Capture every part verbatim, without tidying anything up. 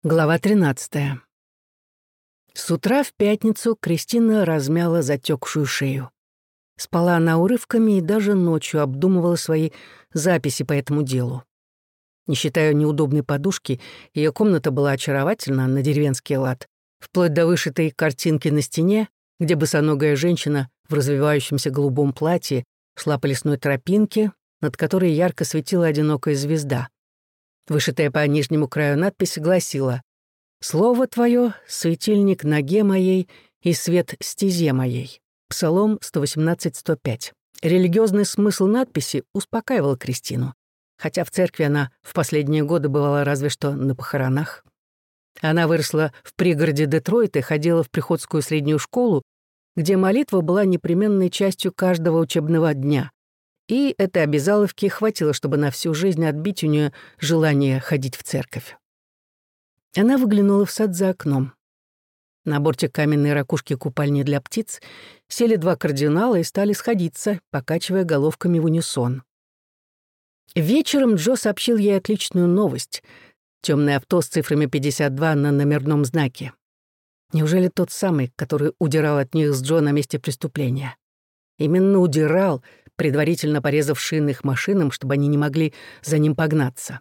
Глава тринадцатая. С утра в пятницу Кристина размяла затекшую шею. Спала она урывками и даже ночью обдумывала свои записи по этому делу. Не считая неудобной подушки, ее комната была очаровательна на деревенский лад, вплоть до вышитой картинки на стене, где босоногая женщина в развивающемся голубом платье шла по лесной тропинке, над которой ярко светила одинокая звезда. Вышитая по нижнему краю надпись гласила: «Слово твое — светильник ноге моей и свет стезе моей». Псалом сто восемнадцать сто пять. Религиозный смысл надписи успокаивал Кристину, хотя в церкви она в последние годы бывала разве что на похоронах. Она выросла в пригороде Детройта и ходила в приходскую среднюю школу, где молитва была непременной частью каждого учебного дня. И этой обязаловки хватило, чтобы на всю жизнь отбить у нее желание ходить в церковь. Она выглянула в сад за окном. На борте каменной ракушки купальни для птиц сели два кардинала и стали сходиться, покачивая головками в унисон. Вечером Джо сообщил ей отличную новость. Темное авто с цифрами пятьдесят два на номерном знаке. Неужели тот самый, который удирал от них с Джо на месте преступления? Именно удирал, предварительно порезав шины их машинам, чтобы они не могли за ним погнаться.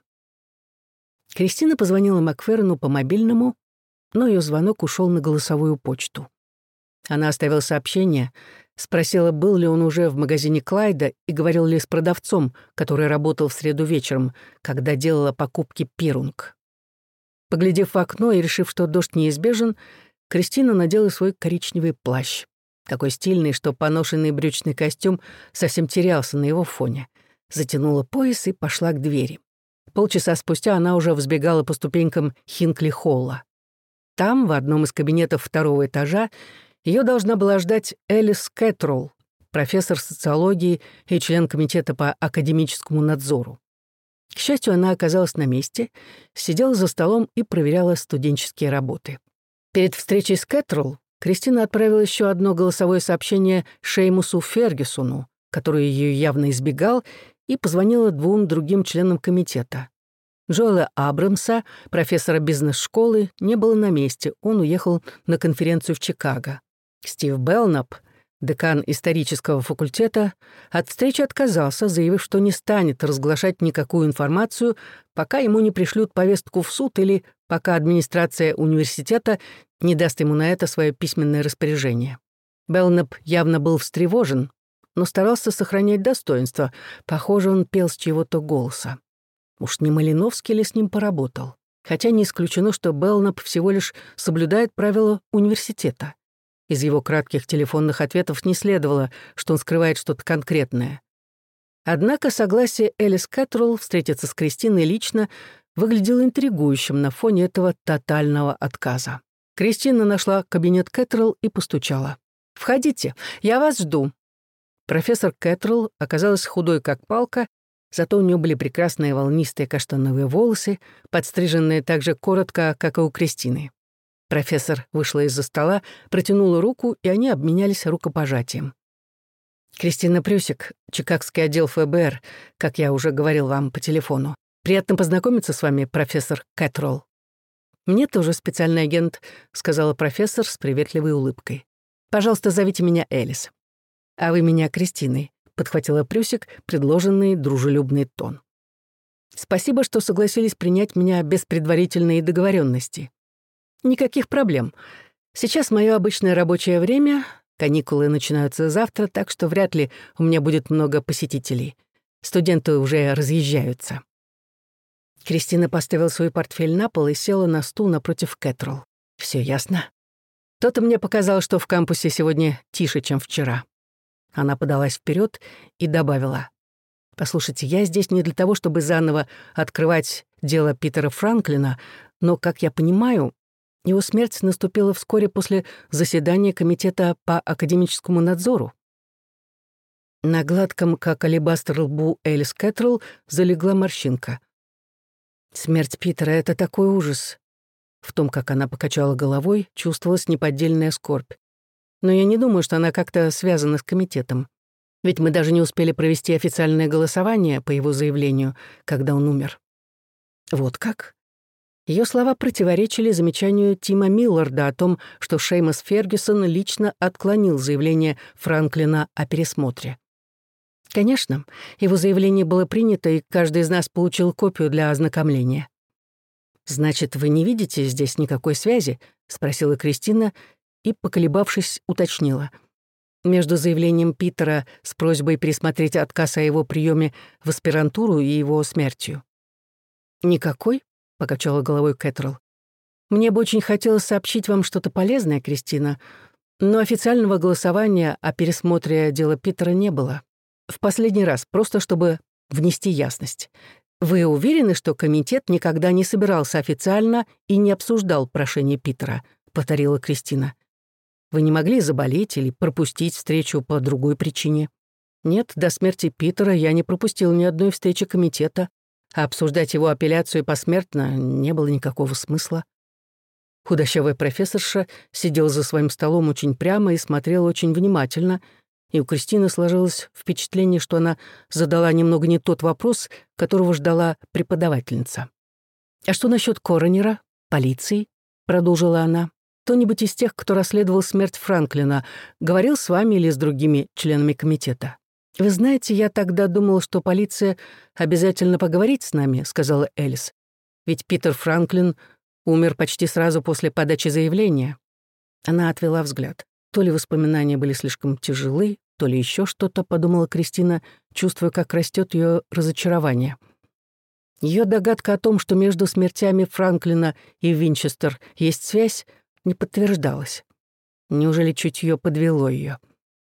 Кристина позвонила Макферрону по мобильному, но ее звонок ушел на голосовую почту. Она оставила сообщение, спросила, был ли он уже в магазине Клайда и говорил ли с продавцом, который работал в среду вечером, когда делала покупки Пирунг. Поглядев в окно и решив, что дождь неизбежен, Кристина надела свой коричневый плащ. Такой стильный, что поношенный брючный костюм совсем терялся на его фоне. Затянула пояс и пошла к двери. Полчаса спустя она уже взбегала по ступенькам Хинкли-холла. Там, в одном из кабинетов второго этажа, ее должна была ждать Элис Кэтролл, профессор социологии и член комитета по академическому надзору. К счастью, она оказалась на месте, сидела за столом и проверяла студенческие работы. Перед встречей с Кэтролл Кристина отправила еще одно голосовое сообщение Шеймусу Фергюсону, который ее явно избегал, и позвонила двум другим членам комитета. Джоэла Абрамса, профессора бизнес-школы, не было на месте, он уехал на конференцию в Чикаго. Стив Белнап, декан исторического факультета, от встречи отказался, заявив, что не станет разглашать никакую информацию, пока ему не пришлют повестку в суд или пока администрация университета не даст ему на это свое письменное распоряжение. Белнап явно был встревожен, но старался сохранять достоинство. Похоже, он пел с чьего-то голоса. Уж не Малиновский ли с ним поработал? Хотя не исключено, что Белнап всего лишь соблюдает правила университета. Из его кратких телефонных ответов не следовало, что он скрывает что-то конкретное. Однако согласие Элис Кэтролл встретиться с Кристиной лично выглядело интригующим на фоне этого тотального отказа. Кристина нашла кабинет Кэтролл и постучала. «Входите, я вас жду». Профессор Кэтролл оказалась худой как палка, зато у нее были прекрасные волнистые каштановые волосы, подстриженные так же коротко, как и у Кристины. Профессор вышла из-за стола, протянула руку, и они обменялись рукопожатием. «Кристина Прюсик, Чикагский отдел эф бэ эр, как я уже говорил вам по телефону. Приятно познакомиться с вами, профессор Кэтролл». «Мне тоже специальный агент», — сказала профессор с приветливой улыбкой. «Пожалуйста, зовите меня Элис». «А вы меня Кристиной», — подхватила Прюсик предложенный дружелюбный тон. «Спасибо, что согласились принять меня без предварительной договоренности. Никаких проблем. Сейчас мое обычное рабочее время, каникулы начинаются завтра, так что вряд ли у меня будет много посетителей. Студенты уже разъезжаются». Кристина поставила свой портфель на пол и села на стул напротив Кэтролл. Все ясно. То-то мне показалось, что в кампусе сегодня тише, чем вчера. Она подалась вперед и добавила: «Послушайте, я здесь не для того, чтобы заново открывать дело Питера Франклина, но, как я понимаю, его смерть наступила вскоре после заседания комитета по академическому надзору». На гладком, как алебастр, лбу Элис Кэтролл залегла морщинка. «Смерть Питера — это такой ужас». В том, как она покачала головой, чувствовалась неподдельная скорбь. Но я не думаю, что она как-то связана с комитетом. Ведь мы даже не успели провести официальное голосование по его заявлению, когда он умер. Вот как? Ее слова противоречили замечанию Тима Милларда о том, что Шеймас Фергюсон лично отклонил заявление Франклина о пересмотре. Конечно, его заявление было принято, и каждый из нас получил копию для ознакомления. «Значит, вы не видите здесь никакой связи?» — спросила Кристина и, поколебавшись, уточнила. «Между заявлением Питера с просьбой пересмотреть отказ о его приеме в аспирантуру и его смертью». «Никакой?» — покачала головой Кэтрол. «Мне бы очень хотелось сообщить вам что-то полезное, Кристина, но официального голосования о пересмотре дела Питера не было. В последний раз, просто чтобы внести ясность. Вы уверены, что комитет никогда не собирался официально и не обсуждал прошение Питера?» — повторила Кристина. «Вы не могли заболеть или пропустить встречу по другой причине?» «Нет, до смерти Питера я не пропустил ни одной встречи комитета, а обсуждать его апелляцию посмертно не было никакого смысла». Худощавая профессорша сидела за своим столом очень прямо и смотрела очень внимательно, и у Кристины сложилось впечатление, что она задала немного не тот вопрос, которого ждала преподавательница. «А что насчет коронера, полиции?» — продолжила она. «Кто-нибудь из тех, кто расследовал смерть Франклина, говорил с вами или с другими членами комитета?» «Вы знаете, я тогда думала, что полиция обязательно поговорит с нами», — сказала Элис. «Ведь Питер Франклин умер почти сразу после подачи заявления». Она отвела взгляд. То ли воспоминания были слишком тяжелы, то ли еще что-то, подумала Кристина, чувствуя, как растет ее разочарование. Ее догадка о том, что между смертями Франклина и Винчестер есть связь, не подтверждалась. Неужели чутье подвело ее?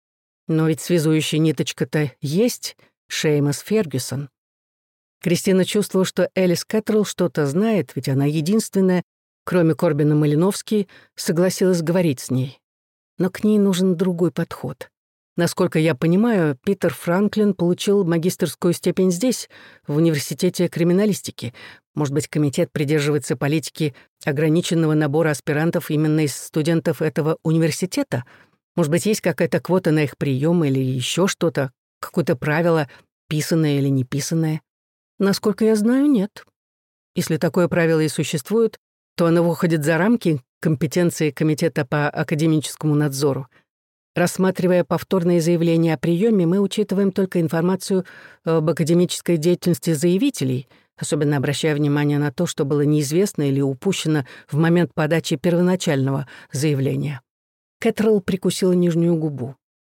Но ведь связующая ниточка-то есть Шеймас Фергюсон. Кристина чувствовала, что Элис Кэтрелл что-то знает, ведь она единственная, кроме Корбина Малиновски, согласилась говорить с ней. Но к ней нужен другой подход. Насколько я понимаю, Питер Франклин получил магистерскую степень здесь, в университете криминалистики. Может быть, комитет придерживается политики ограниченного набора аспирантов именно из студентов этого университета? Может быть, есть какая-то квота на их прием или еще что-то, какое-то правило, писанное или не писанное? Насколько я знаю, нет. Если такое правило и существует, то оно выходит за рамки компетенции Комитета по академическому надзору. Рассматривая повторные заявления о приеме, мы учитываем только информацию об академической деятельности заявителей, особенно обращая внимание на то, что было неизвестно или упущено в момент подачи первоначального заявления. Кэтрелл прикусила нижнюю губу.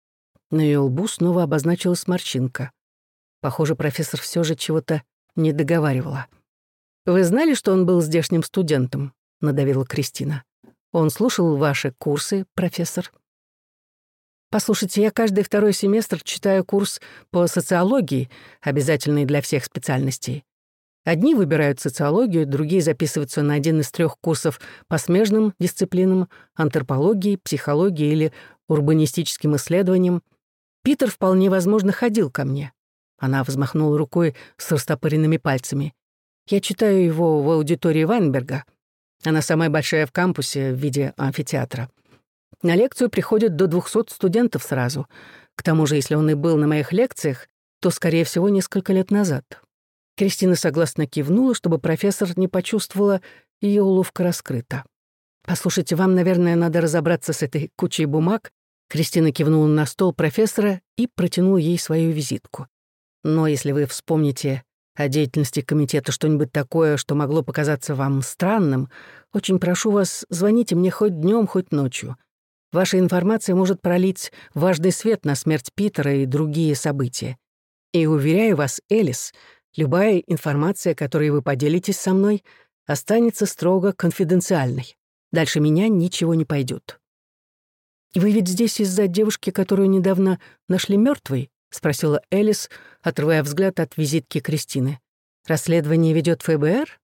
На ее лбу снова обозначилась морщинка. Похоже, профессор все же чего-то не договаривала. «Вы знали, что он был здешним студентом?» — надавила Кристина. «Он слушал ваши курсы, профессор?» «Послушайте, я каждый второй семестр читаю курс по социологии, обязательный для всех специальностей. Одни выбирают социологию, другие записываются на один из трех курсов по смежным дисциплинам, антропологии, психологии или урбанистическим исследованиям. Питер вполне возможно ходил ко мне». Она взмахнула рукой с растопыренными пальцами. «Я читаю его в аудитории Вайнберга. Она самая большая в кампусе в виде амфитеатра. На лекцию приходят до двухсот студентов сразу. К тому же, если он и был на моих лекциях, то, скорее всего, несколько лет назад». Кристина согласно кивнула, чтобы профессор не почувствовала, ее уловка раскрыта. «Послушайте, вам, наверное, надо разобраться с этой кучей бумаг». Кристина кивнула на стол профессора и протянула ей свою визитку. «Но если вы вспомните о деятельности комитета что-нибудь такое, что могло показаться вам странным, очень прошу вас, звоните мне хоть днем, хоть ночью. Ваша информация может пролить важный свет на смерть Питера и другие события. И уверяю вас, Элис, любая информация, которой вы поделитесь со мной, останется строго конфиденциальной. Дальше меня ничего не пойдет». «Вы ведь здесь из-за девушки, которую недавно нашли мертвой?» — спросила Элис, отрывая взгляд от визитки Кристины. «Расследование ведет ФБР?»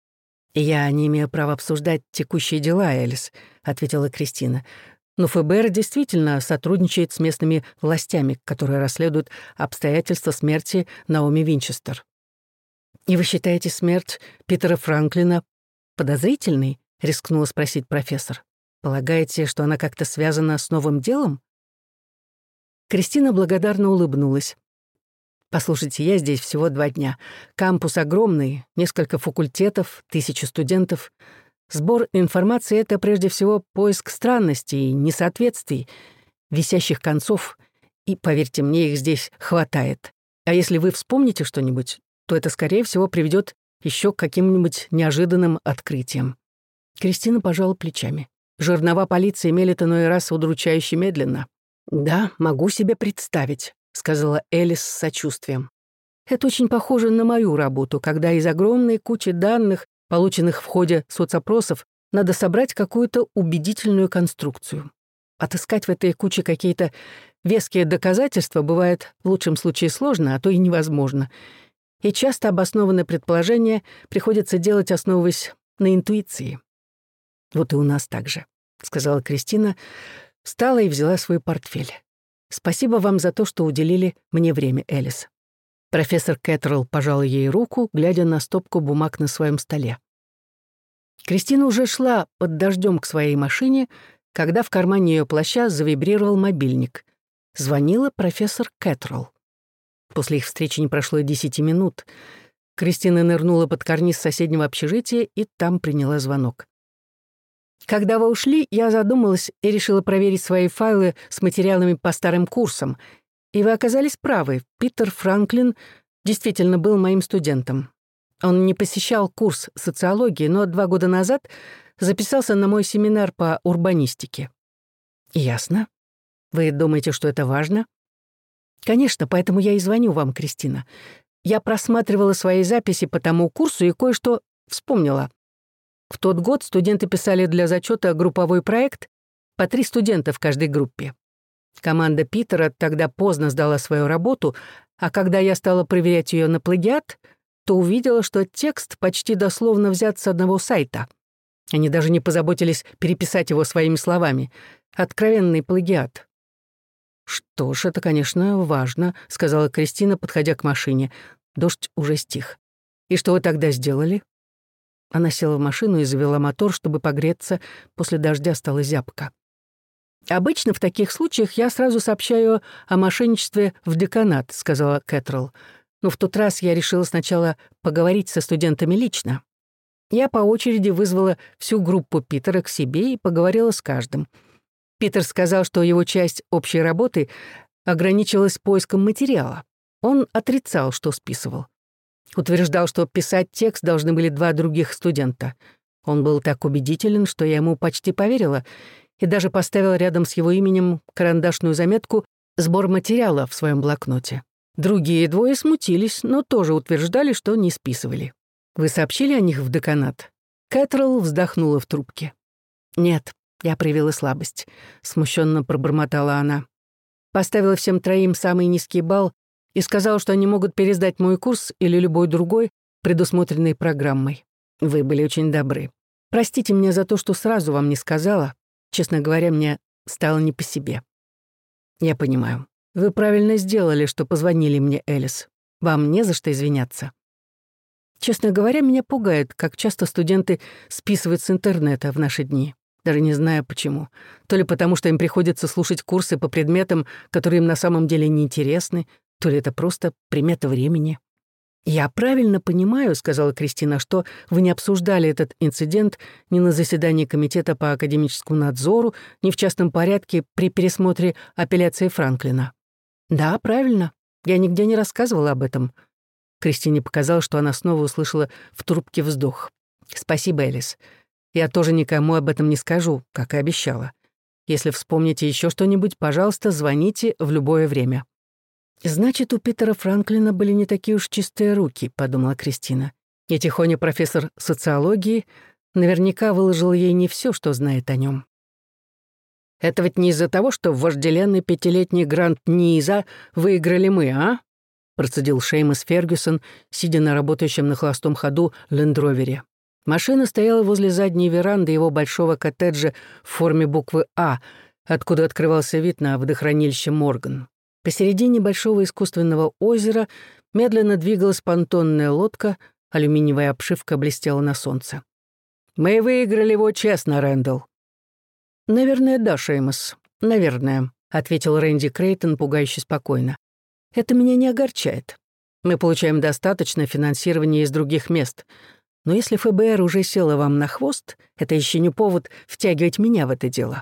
«Я не имею права обсуждать текущие дела, Элис», — ответила Кристина. «Но ФБР действительно сотрудничает с местными властями, которые расследуют обстоятельства смерти Наоми Винчестер». «И вы считаете смерть Питера Франклина подозрительной?» — рискнула спросить профессор. «Полагаете, что она как-то связана с новым делом?» Кристина благодарно улыбнулась. Послушайте, я здесь всего два дня. Кампус огромный, несколько факультетов, тысячи студентов. Сбор информации — это прежде всего поиск странностей, несоответствий, висящих концов. И, поверьте мне, их здесь хватает. А если вы вспомните что-нибудь, то это, скорее всего, приведет еще к каким-нибудь неожиданным открытиям. Кристина пожала плечами. Жернова полиции мелет иной раз удручающе медленно. «Да, могу себе представить», — сказала Элис с сочувствием. «Это очень похоже на мою работу, когда из огромной кучи данных, полученных в ходе соцопросов, надо собрать какую-то убедительную конструкцию. Отыскать в этой куче какие-то веские доказательства бывает в лучшем случае сложно, а то и невозможно. И часто обоснованное предположение приходится делать, основываясь на интуиции. Вот и у нас так же», — сказала Кристина, встала и взяла свой портфель. «Спасибо вам за то, что уделили мне время, Элис». Профессор Кэтрелл пожал ей руку, глядя на стопку бумаг на своем столе. Кристина уже шла под дождем к своей машине, когда в кармане ее плаща завибрировал мобильник. Звонила профессор Кэтрелл. После их встречи не прошло и десяти минут. Кристина нырнула под карниз соседнего общежития и там приняла звонок. «Когда вы ушли, я задумалась и решила проверить свои файлы с материалами по старым курсам. И вы оказались правы. Питер Франклин действительно был моим студентом. Он не посещал курс социологии, но два года назад записался на мой семинар по урбанистике». «Ясно. Вы думаете, что это важно?» «Конечно, поэтому я и звоню вам, Кристина. Я просматривала свои записи по тому курсу и кое-что вспомнила. В тот год студенты писали для зачета групповой проект, по три студента в каждой группе. Команда Питера тогда поздно сдала свою работу, а когда я стала проверять ее на плагиат, то увидела, что текст почти дословно взят с одного сайта. Они даже не позаботились переписать его своими словами. Откровенный плагиат. «Что ж, это, конечно, важно», — сказала Кристина, подходя к машине. Дождь уже стих. «И что вы тогда сделали?» Она села в машину и завела мотор, чтобы погреться. После дождя стало зябко. «Обычно в таких случаях я сразу сообщаю о мошенничестве в деканат», — сказала Кэтрелл. «Но в тот раз я решила сначала поговорить со студентами лично. Я по очереди вызвала всю группу Питера к себе и поговорила с каждым. Питер сказал, что его часть общей работы ограничивалась поиском материала. Он отрицал, что списывал. Утверждал, что писать текст должны были два других студента. Он был так убедителен, что я ему почти поверила и даже поставила рядом с его именем карандашную заметку «Сбор материала» в своем блокноте. Другие двое смутились, но тоже утверждали, что не списывали. «Вы сообщили о них в деканат?» Кэтрелл вздохнула в трубке. «Нет, я проявила слабость», — смущенно пробормотала она. «Поставила всем троим самый низкий балл и сказала, что они могут пересдать мой курс или любой другой, предусмотренный программой. Вы были очень добры. Простите меня за то, что сразу вам не сказала. Честно говоря, мне стало не по себе». «Я понимаю. Вы правильно сделали, что позвонили мне, Элис. Вам не за что извиняться. Честно говоря, меня пугает, как часто студенты списывают с интернета в наши дни. Даже не знаю почему. То ли потому, что им приходится слушать курсы по предметам, которые им на самом деле не интересны, то ли это просто примета времени». «Я правильно понимаю, — сказала Кристина, — что вы не обсуждали этот инцидент ни на заседании комитета по академическому надзору, ни в частном порядке при пересмотре апелляции Франклина». «Да, правильно. Я нигде не рассказывала об этом». Кристине показалось, что она снова услышала в трубке вздох. «Спасибо, Элис. Я тоже никому об этом не скажу, как и обещала. Если вспомните еще что-нибудь, пожалуйста, звоните в любое время». «Значит, у Питера Франклина были не такие уж чистые руки», — подумала Кристина. И тихоня профессор социологии наверняка выложил ей не все, что знает о нем. «Это ведь не из-за того, что вожделенный пятилетний грант НИИЗа выиграли мы, а?» — процедил Шеймус Фергюсон, сидя на работающем на холостом ходу лендровере. Машина стояла возле задней веранды его большого коттеджа в форме буквы «А», откуда открывался вид на водохранилище Морган. Посередине большого искусственного озера медленно двигалась понтонная лодка, алюминиевая обшивка блестела на солнце. «Мы выиграли его честно, Рэндалл». «Наверное, да, Шеймус, наверное», — ответил Рэнди Крейтон пугающе спокойно. Это меня не огорчает. Мы получаем достаточно финансирования из других мест. Но если ФБР уже село вам на хвост, это еще не повод втягивать меня в это дело».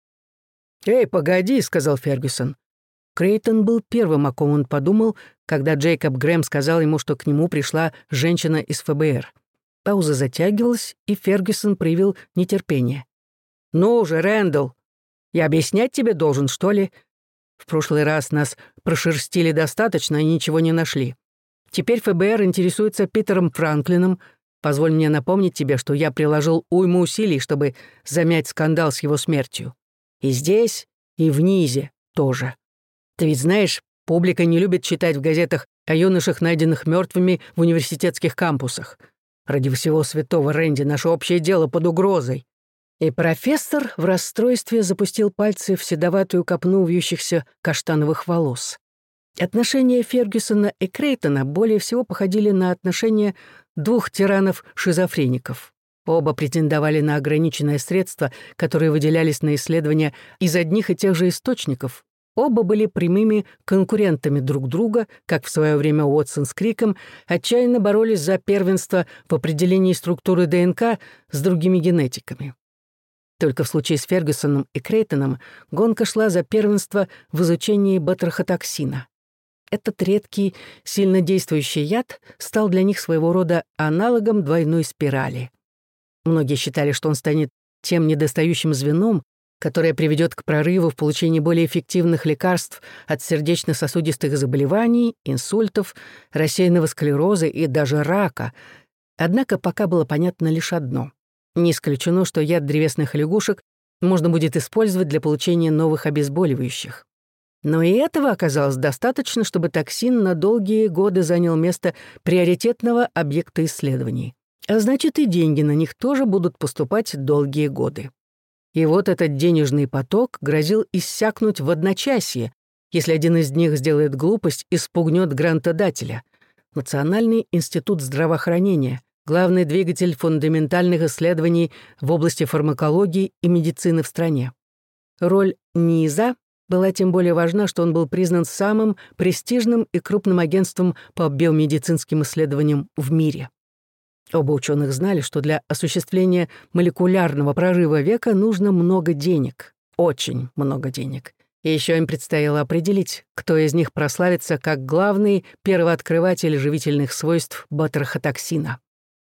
«Эй, погоди», — сказал Фергюсон. Крейтон был первым, о ком он подумал, когда Джейкоб Грэм сказал ему, что к нему пришла женщина из ФБР. Пауза затягивалась, и Фергюсон проявил нетерпение. «Ну уже, Рэндалл, я объяснять тебе должен, что ли? В прошлый раз нас прошерстили достаточно и ничего не нашли. Теперь ФБР интересуется Питером Франклином. Позволь мне напомнить тебе, что я приложил уйму усилий, чтобы замять скандал с его смертью. И здесь, и в Низе тоже. Ты ведь знаешь, публика не любит читать в газетах о юношах, найденных мертвыми в университетских кампусах. Ради всего святого, Рэнди, наше общее дело под угрозой». И профессор в расстройстве запустил пальцы в седоватую копну вьющихся каштановых волос. Отношения Фергюсона и Крейтона более всего походили на отношения двух тиранов-шизофреников. Оба претендовали на ограниченные средства, которые выделялись на исследования из одних и тех же источников. Оба были прямыми конкурентами друг друга, как в свое время Уотсон с Криком отчаянно боролись за первенство в определении структуры ДНК с другими генетиками. Только в случае с Фергюсоном и Крейтоном гонка шла за первенство в изучении батрахотоксина. Этот редкий, сильно действующий яд стал для них своего рода аналогом двойной спирали. Многие считали, что он станет тем недостающим звеном, которое приведет к прорыву в получении более эффективных лекарств от сердечно-сосудистых заболеваний, инсультов, рассеянного склероза и даже рака. Однако пока было понятно лишь одно. Не исключено, что яд древесных лягушек можно будет использовать для получения новых обезболивающих. Но и этого оказалось достаточно, чтобы токсин на долгие годы занял место приоритетного объекта исследований. А значит, и деньги на них тоже будут поступать долгие годы. И вот этот денежный поток грозил иссякнуть в одночасье, если один из них сделает глупость и спугнет грантодателя. Национальный институт здравоохранения, главный двигатель фундаментальных исследований в области фармакологии и медицины в стране. Роль НИЗа была тем более важна, что он был признан самым престижным и крупным агентством по биомедицинским исследованиям в мире. Оба ученых знали, что для осуществления молекулярного прорыва века нужно много денег, очень много денег. И еще им предстояло определить, кто из них прославится как главный первооткрыватель живительных свойств батрахотоксина.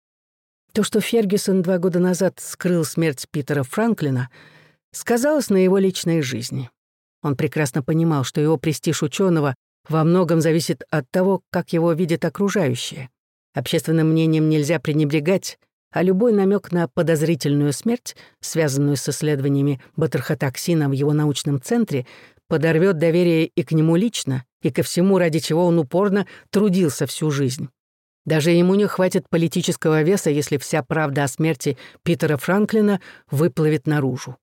То, что Фергюсон два года назад скрыл смерть Питера Франклина, сказалось на его личной жизни. Он прекрасно понимал, что его престиж ученого во многом зависит от того, как его видят окружающие. Общественным мнением нельзя пренебрегать, а любой намек на подозрительную смерть, связанную с исследованиями батрахотоксина в его научном центре, подорвет доверие и к нему лично, и ко всему, ради чего он упорно трудился всю жизнь. Даже ему не хватит политического веса, если вся правда о смерти Питера Франклина выплывет наружу.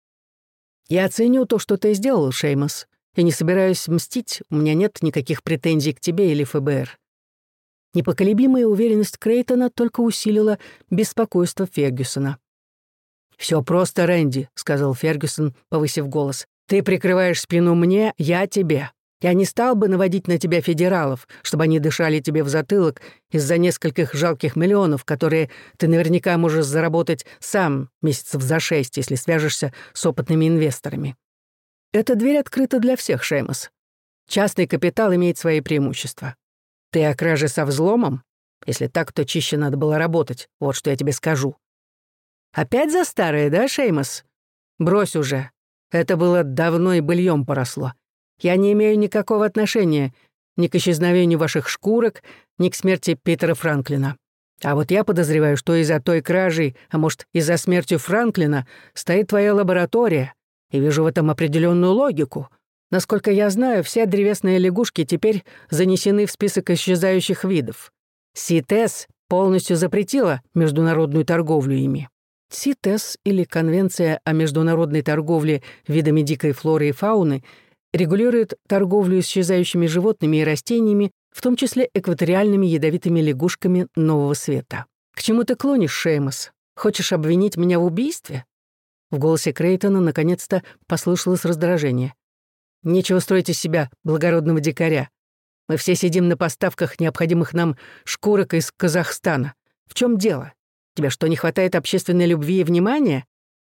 «Я оценю то, что ты сделал, Шеймос, и не собираюсь мстить, у меня нет никаких претензий к тебе или ФБР». Непоколебимая уверенность Крейтона только усилила беспокойство Фергюсона. «Все просто, Рэнди», — сказал Фергюсон, повысив голос. «Ты прикрываешь спину мне, я тебе. Я не стал бы наводить на тебя федералов, чтобы они дышали тебе в затылок из-за нескольких жалких миллионов, которые ты наверняка можешь заработать сам месяцев за шесть, если свяжешься с опытными инвесторами. Эта дверь открыта для всех, Шеймос. Частный капитал имеет свои преимущества. Ты о краже со взломом? Если так, то чище надо было работать, вот что я тебе скажу. Опять за старое, да, Шеймос? Брось уже. Это было давно и быльем поросло. Я не имею никакого отношения ни к исчезновению ваших шкурок, ни к смерти Питера Франклина. А вот я подозреваю, что из-за той кражи, а может, из-за смерти Франклина, стоит твоя лаборатория, и вижу в этом определенную логику. Насколько я знаю, все древесные лягушки теперь занесены в список исчезающих видов. СИТЭС полностью запретила международную торговлю ими. СИТЭС, или Конвенция о международной торговле видами дикой флоры и фауны, регулирует торговлю исчезающими животными и растениями, в том числе экваториальными ядовитыми лягушками Нового Света. К чему ты клонишь, Шеймос? Хочешь обвинить меня в убийстве? В голосе Крейтона наконец-то послышалось раздражение. Нечего строить из себя благородного дикаря. Мы все сидим на поставках необходимых нам шкурок из Казахстана. В чем дело? Тебе что, не хватает общественной любви и внимания?»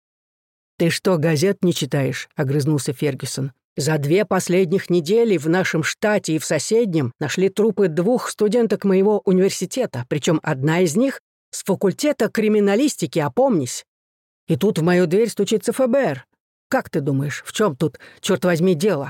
«Ты что, газет не читаешь?» — огрызнулся Фергюсон. «За две последних недели в нашем штате и в соседнем нашли трупы двух студенток моего университета, причем одна из них с факультета криминалистики, опомнись. И тут в мою дверь стучится эф бэ эр. Как ты думаешь, в чем тут, черт возьми, дело?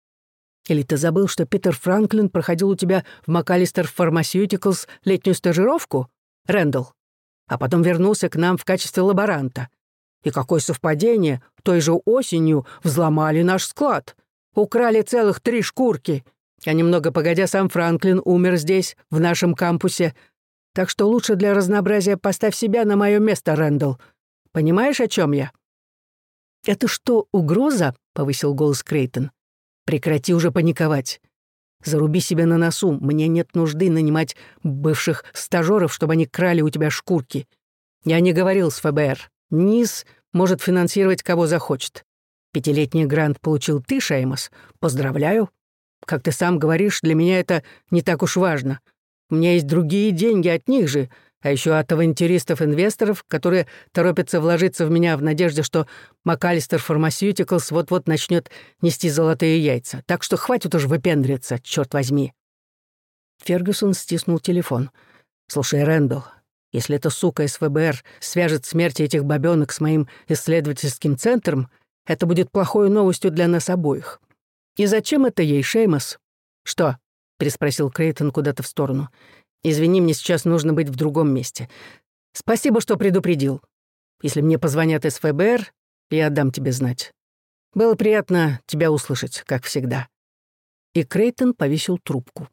Или ты забыл, что Питер Франклин проходил у тебя в МакАлистер Pharmaceuticals летнюю стажировку, Рэндалл, а потом вернулся к нам в качестве лаборанта? И какое совпадение, той же осенью взломали наш склад. Украли целых три шкурки. А немного погодя, сам Франклин умер здесь, в нашем кампусе. Так что лучше для разнообразия поставь себя на мое место, Рэндалл. Понимаешь, о чем я?» «Это что, угроза?» — повысил голос Крейтон. «Прекрати уже паниковать. Заруби себе на носу. Мне нет нужды нанимать бывших стажеров, чтобы они крали у тебя шкурки. Я не говорил с эф бэ эр. НИС может финансировать кого захочет. Пятилетний грант получил ты, Шеймос. Поздравляю. Как ты сам говоришь, для меня это не так уж важно. У меня есть другие деньги от них же, а еще от авантюристов-инвесторов, которые торопятся вложиться в меня в надежде, что МакАлистер Pharmaceuticals вот-вот начнет нести золотые яйца. Так что хватит уж выпендриться, черт возьми». Фергюсон стиснул телефон. «Слушай, Рэндалл, если эта сука из эф бэ эр свяжет смерти этих бабёнок с моим исследовательским центром, это будет плохой новостью для нас обоих. И зачем это ей, Шеймос?» «Что?» — переспросил Крейтон куда-то в сторону. «Извини, мне сейчас нужно быть в другом месте. Спасибо, что предупредил. Если мне позвонят из эф бэ эр, я дам тебе знать. Было приятно тебя услышать, как всегда». И Крейтон повесил трубку.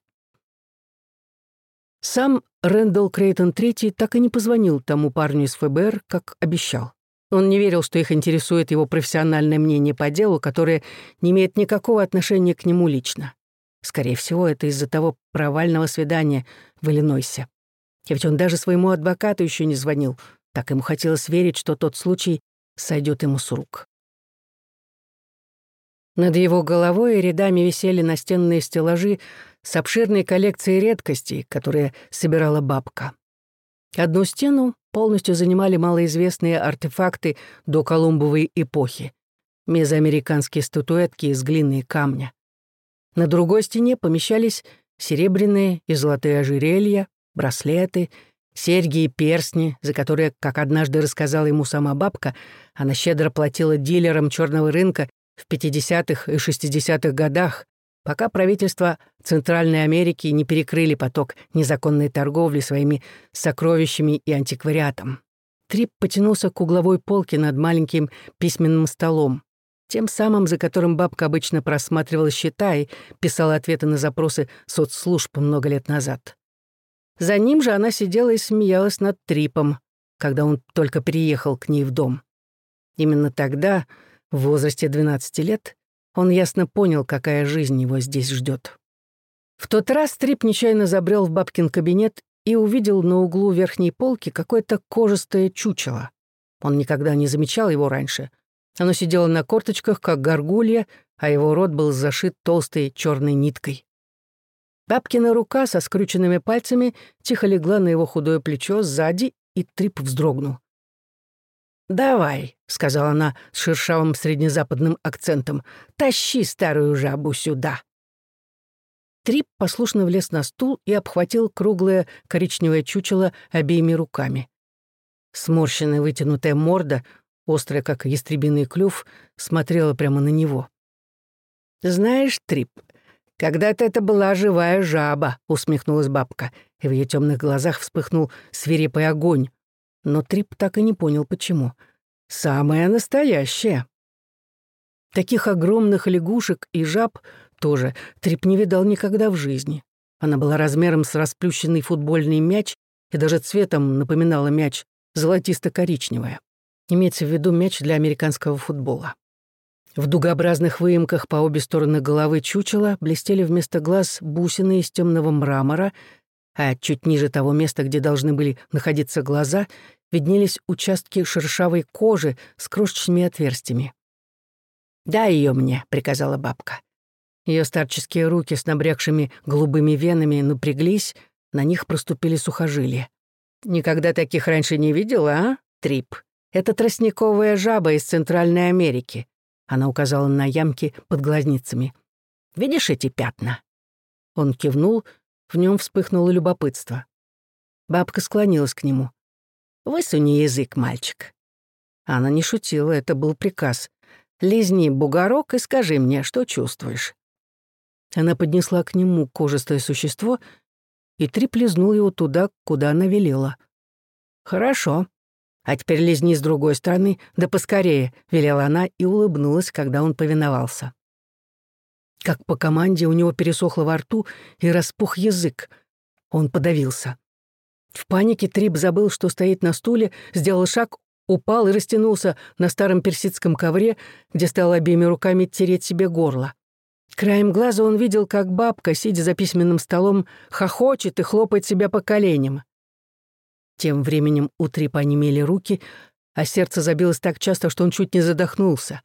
Сам Рэндалл Крейтон третий так и не позвонил тому парню из эф бэ эр, как обещал. Он не верил, что их интересует его профессиональное мнение по делу, которое не имеет никакого отношения к нему лично. Скорее всего, это из-за того провального свидания в Иллинойсе. И ведь он даже своему адвокату еще не звонил. Так ему хотелось верить, что тот случай сойдет ему с рук. Над его головой рядами висели настенные стеллажи с обширной коллекцией редкостей, которые собирала бабка. Одну стену полностью занимали малоизвестные артефакты до Колумбовой эпохи, мезоамериканские статуэтки из глины и камня. На другой стене помещались серебряные и золотые ожерелья, браслеты, серьги и перстни, за которые, как однажды рассказала ему сама бабка, она щедро платила дилерам черного рынка в пятидесятых и шестидесятых годах, пока правительства Центральной Америки не перекрыли поток незаконной торговли своими сокровищами и антиквариатом. Трип потянулся к угловой полке над маленьким письменным столом, тем самым, за которым бабка обычно просматривала счета и писала ответы на запросы соцслужб много лет назад. За ним же она сидела и смеялась над Трипом, когда он только переехал к ней в дом. Именно тогда, в возрасте двенадцати лет, он ясно понял, какая жизнь его здесь ждет. В тот раз Трип нечаянно забрел в бабкин кабинет и увидел на углу верхней полки какое-то кожистое чучело. Он никогда не замечал его раньше. Оно сидело на корточках, как горгулья, а его рот был зашит толстой черной ниткой. Бабкина рука со скрюченными пальцами тихо легла на его худое плечо сзади, и Трип вздрогнул. «Давай», — сказала она с шершавым среднезападным акцентом, «тащи старую жабу сюда». Трип послушно влез на стул и обхватил круглое коричневое чучело обеими руками. Сморщенная вытянутая морда, острая, как ястребиный клюв, смотрела прямо на него. «Знаешь, Трип, когда-то это была живая жаба», — усмехнулась бабка, и в ее темных глазах вспыхнул свирепый огонь. Но Трип так и не понял, почему. «Самая настоящая». Таких огромных лягушек и жаб тоже Трип не видал никогда в жизни. Она была размером с расплющенный футбольный мяч и даже цветом напоминала мяч, золотисто-коричневая. Имеется в виду мяч для американского футбола. В дугообразных выемках по обе стороны головы чучела блестели вместо глаз бусины из темного мрамора, а чуть ниже того места, где должны были находиться глаза, виднелись участки шершавой кожи с крошечными отверстиями. «Дай ее мне», — приказала бабка. Ее старческие руки с набрякшими голубыми венами напряглись, на них проступили сухожилия. «Никогда таких раньше не видела, а, Трип? Это тростниковая жаба из Центральной Америки». Она указала на ямки под глазницами. «Видишь эти пятна?» Он кивнул, в нем вспыхнуло любопытство. Бабка склонилась к нему. «Высуни язык, мальчик». Она не шутила, это был приказ. «Лизни бугорок и скажи мне, что чувствуешь». Она поднесла к нему кожистое существо, и Трип лизнул его туда, куда она велела. «Хорошо. А теперь лизни с другой стороны, да поскорее», — велела она и улыбнулась, когда он повиновался. Как по команде у него пересохло во рту и распух язык. Он подавился. В панике Трип забыл, что стоит на стуле, сделал шаг, упал и растянулся на старом персидском ковре, где стал обеими руками тереть себе горло. Краем глаза он видел, как бабка, сидя за письменным столом, хохочет и хлопает себя по коленям. Тем временем у Трипа онемели руки, а сердце забилось так часто, что он чуть не задохнулся.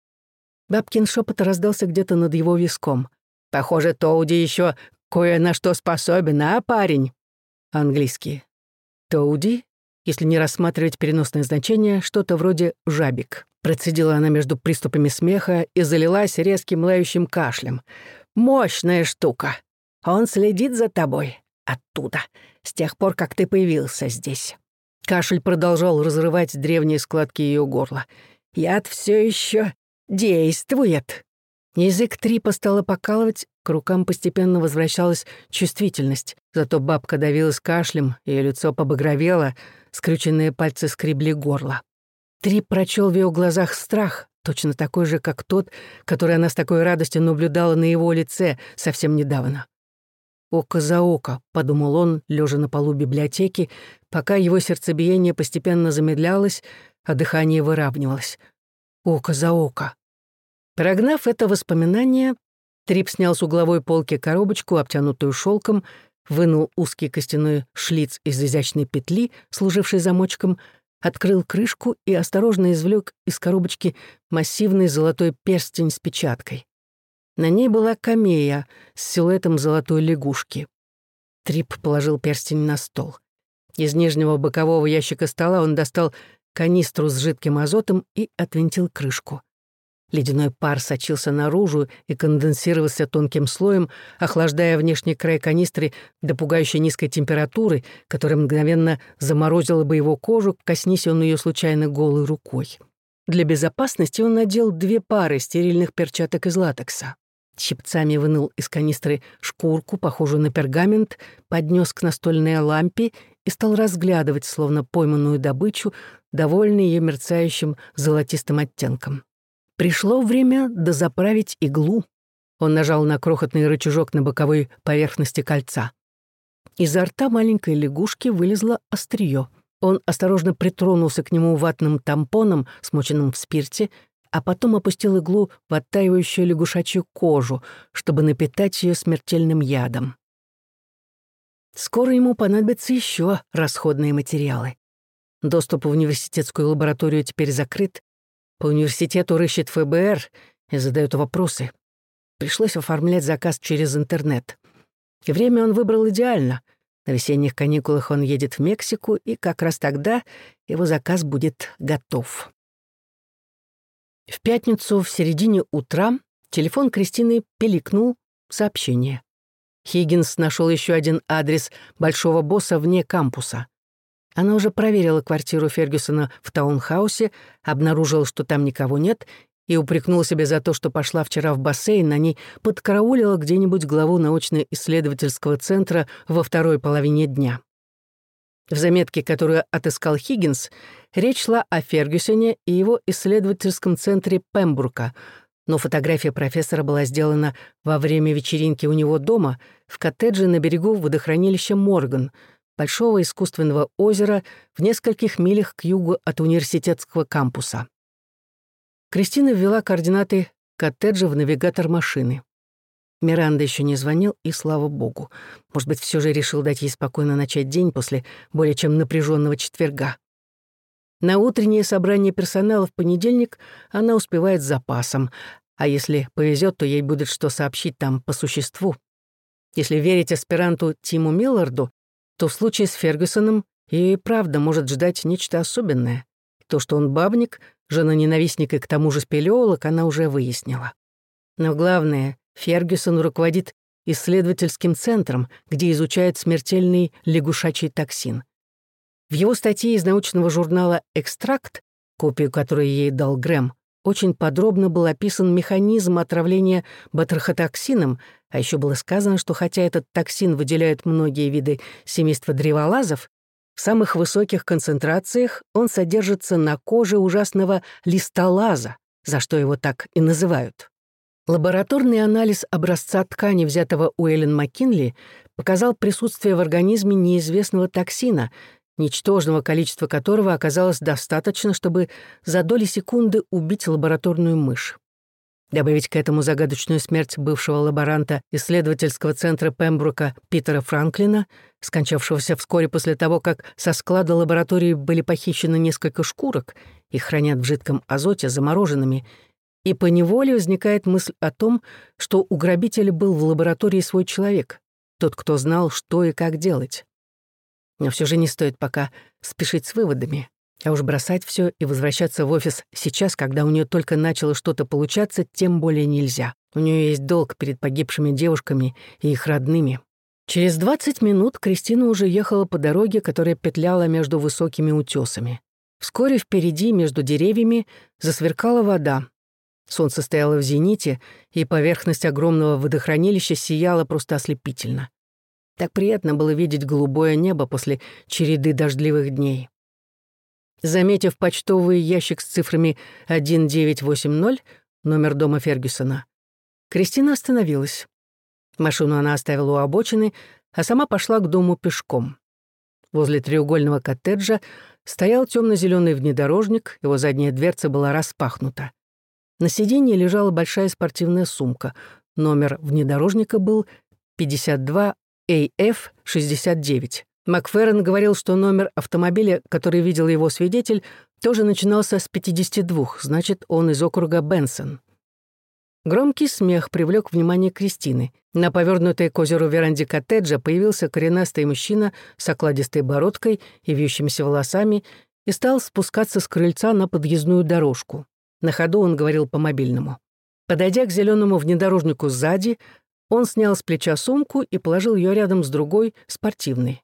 Бабкин шепот раздался где-то над его виском. «Похоже, Тоуди еще кое на что способен, а, парень?» Английский. Тоуди, если не рассматривать переносное значение, что-то вроде «жабик». Процедила она между приступами смеха и залилась резким лающим кашлем. «Мощная штука. Он следит за тобой. Оттуда. С тех пор, как ты появился здесь». Кашель продолжал разрывать древние складки ее горла. «Яд все еще действует». Язык Трипа стало покалывать, к рукам постепенно возвращалась чувствительность. Зато бабка давилась кашлем, ее лицо побагровело, скрюченные пальцы скребли горло. Трип прочел в ее глазах страх, точно такой же, как тот, который она с такой радостью наблюдала на его лице совсем недавно. «Око за око», — подумал он, лежа на полу библиотеки, пока его сердцебиение постепенно замедлялось, а дыхание выравнивалось. «Око за око». Прогнав это воспоминание, Трип снял с угловой полки коробочку, обтянутую шелком, вынул узкий костяной шлиц из изящной петли, служившей замочком, открыл крышку и осторожно извлек из коробочки массивный золотой перстень с печаткой. На ней была камея с силуэтом золотой лягушки. Трип положил перстень на стол. Из нижнего бокового ящика стола он достал канистру с жидким азотом и отвинтил крышку. Ледяной пар сочился наружу и конденсировался тонким слоем, охлаждая внешний край канистры до пугающей низкой температуры, которая мгновенно заморозила бы его кожу, коснись он ее случайно голой рукой. Для безопасности он надел две пары стерильных перчаток из латекса. Щипцами вынул из канистры шкурку, похожую на пергамент, поднес к настольной лампе и стал разглядывать, словно пойманную добычу, довольный ее мерцающим золотистым оттенком. Пришло время дозаправить иглу. Он нажал на крохотный рычажок на боковой поверхности кольца. Изо рта маленькой лягушки вылезло острие. Он осторожно притронулся к нему ватным тампоном, смоченным в спирте, а потом опустил иглу в оттаивающую лягушачью кожу, чтобы напитать ее смертельным ядом. Скоро ему понадобятся еще расходные материалы. Доступ в университетскую лабораторию теперь закрыт. По университету рыщет эф бэ эр и задают вопросы. Пришлось оформлять заказ через интернет. И время он выбрал идеально. На весенних каникулах он едет в Мексику, и как раз тогда его заказ будет готов. В пятницу в середине утра телефон Кристины пиликнул сообщение. Хиггинс нашел еще один адрес большого босса вне кампуса. Она уже проверила квартиру Фергюсона в таунхаусе, обнаружила, что там никого нет, и упрекнула себя за то, что пошла вчера в бассейн, на ней подкараулила где-нибудь главу научно-исследовательского центра во второй половине дня. В заметке, которую отыскал Хиггинс, речь шла о Фергюсоне и его исследовательском центре Пембрука, но фотография профессора была сделана во время вечеринки у него дома в коттедже на берегу водохранилища Морган, большого искусственного озера в нескольких милях к югу от университетского кампуса. Кристина ввела координаты коттеджа в навигатор машины. Миранда еще не звонил, и слава богу. Может быть, все же решил дать ей спокойно начать день после более чем напряженного четверга. На утреннее собрание персонала в понедельник она успевает с запасом, А если повезет, то ей будет что сообщить там по существу. Если верить аспиранту Тиму Милларду, то в случае с Фергюсоном ее и правда может ждать нечто особенное. То, что он бабник, жена-ненавистник и к тому же спелеолог, она уже выяснила. Но главное, Фергюсон руководит исследовательским центром, где изучают смертельный лягушачий токсин. В его статье из научного журнала «Экстракт», копию которой ей дал Грэм, очень подробно был описан механизм отравления батрахотоксином, а еще было сказано, что хотя этот токсин выделяют многие виды семейства древолазов, в самых высоких концентрациях он содержится на коже ужасного листолаза, за что его так и называют. Лабораторный анализ образца ткани, взятого у Эллен Маккинли, показал присутствие в организме неизвестного токсина, ничтожного количества которого оказалось достаточно, чтобы за доли секунды убить лабораторную мышь. Добавить к этому загадочную смерть бывшего лаборанта исследовательского центра Пемброка Питера Франклина, скончавшегося вскоре после того, как со склада лаборатории были похищены несколько шкурок и хранят в жидком азоте замороженными, и поневоле возникает мысль о том, что у грабителя был в лаборатории свой человек, тот, кто знал, что и как делать. Но все же не стоит пока спешить с выводами, а уж бросать все и возвращаться в офис сейчас, когда у нее только начало что-то получаться, тем более нельзя. У нее есть долг перед погибшими девушками и их родными. Через двадцать минут Кристина уже ехала по дороге, которая петляла между высокими утесами. Вскоре впереди, между деревьями, засверкала вода. Солнце стояло в зените, и поверхность огромного водохранилища сияла просто ослепительно. Так приятно было видеть голубое небо после череды дождливых дней. Заметив почтовый ящик с цифрами один девять восемь ноль, номер дома Фергюсона, Кристина остановилась. Машину она оставила у обочины, а сама пошла к дому пешком. Возле треугольного коттеджа стоял темно-зеленый внедорожник, его задняя дверца была распахнута. На сиденье лежала большая спортивная сумка. Номер внедорожника был пятьдесят два эй эф шестьдесят девять. Макферрин говорил, что номер автомобиля, который видел его свидетель, тоже начинался с пятидесяти двух, значит, он из округа Бенсон. Громкий смех привлек внимание Кристины. На повернутой к озеру веранде коттеджа появился коренастый мужчина с окладистой бородкой и вьющимися волосами и стал спускаться с крыльца на подъездную дорожку. На ходу он говорил по мобильному. Подойдя к зеленому внедорожнику сзади, он снял с плеча сумку и положил ее рядом с другой, спортивной.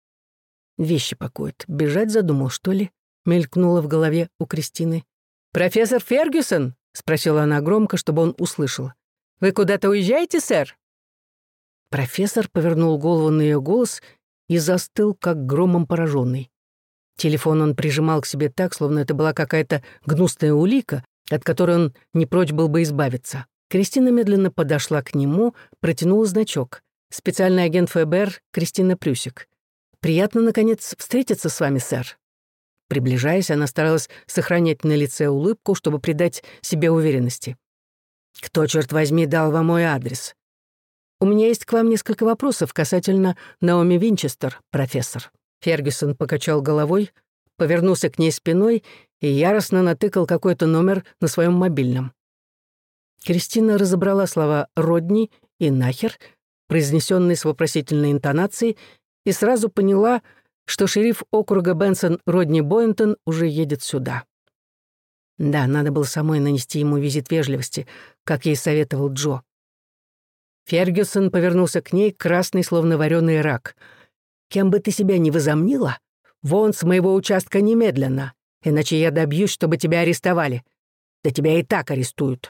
«Вещи пакует. Бежать задумал, что ли?» — мелькнуло в голове у Кристины. «Профессор Фергюсон?» — спросила она громко, чтобы он услышал. «Вы куда-то уезжаете, сэр?» Профессор повернул голову на ее голос и застыл, как громом пораженный. Телефон он прижимал к себе так, словно это была какая-то гнусная улика, от которой он не прочь был бы избавиться. Кристина медленно подошла к нему, протянула значок. «Специальный агент ФБР Кристина Прюсик. Приятно, наконец, встретиться с вами, сэр». Приближаясь, она старалась сохранять на лице улыбку, чтобы придать себе уверенности. «Кто, черт возьми, дал вам мой адрес?» «У меня есть к вам несколько вопросов касательно Наоми Винчестер, профессор». Фергюсон покачал головой, повернулся к ней спиной и яростно натыкал какой-то номер на своем мобильном. Кристина разобрала слова «Родни» и «Нахер», произнесенные с вопросительной интонацией, и сразу поняла, что шериф округа Бенсон Родни Бойнтон уже едет сюда. Да, надо было самой нанести ему визит вежливости, как ей советовал Джо. Фергюсон повернулся к ней, красный, словно вареный рак. «Кем бы ты себя ни возомнила, вон с моего участка немедленно, иначе я добьюсь, чтобы тебя арестовали. Да тебя и так арестуют».